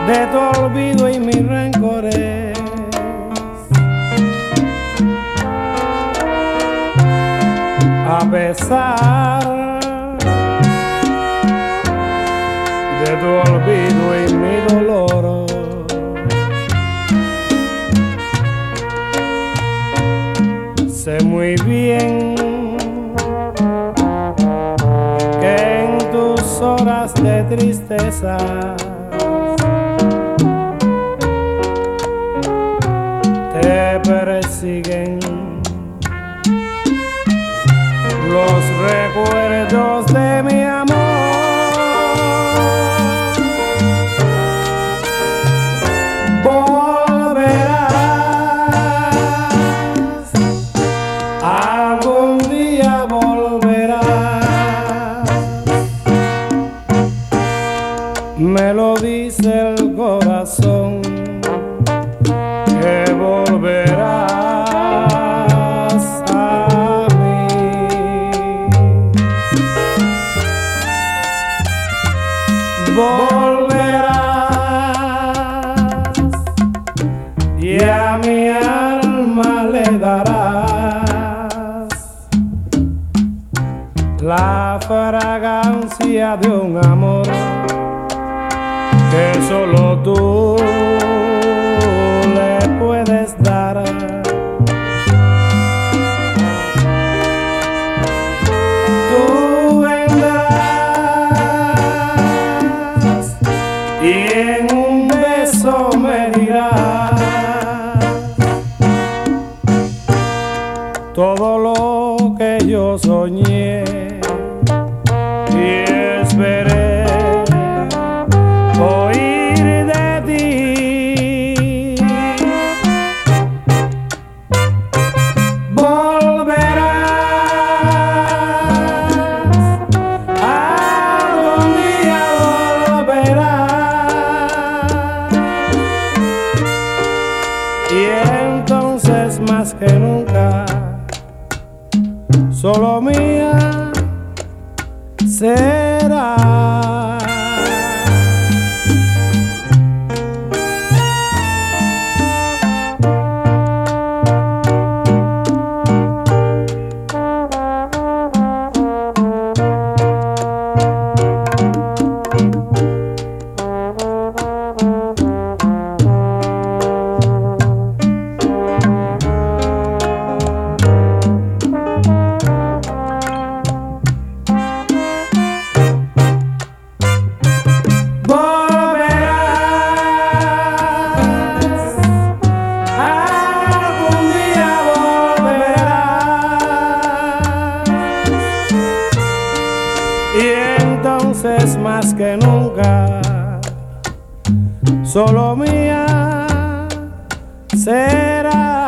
de tu olvido y mis rencores. A pesar de tu olvido y mi dolor, sé muy bien que en tus horas de tristeza te persiguen los recuerdos de mi amor. Volverás, algún día volverás, me lo dice el corazón, que volverás. Volverás y a mi alma le darás la fragancia de un amor que solo tú le puedes dar. Y en un beso me dirás todo lo que yo soñé y esperé oír de ti. Volverás, algún día volverás. Y entonces más que nunca, solo mía será. Y entonces más que nunca, solo mía será.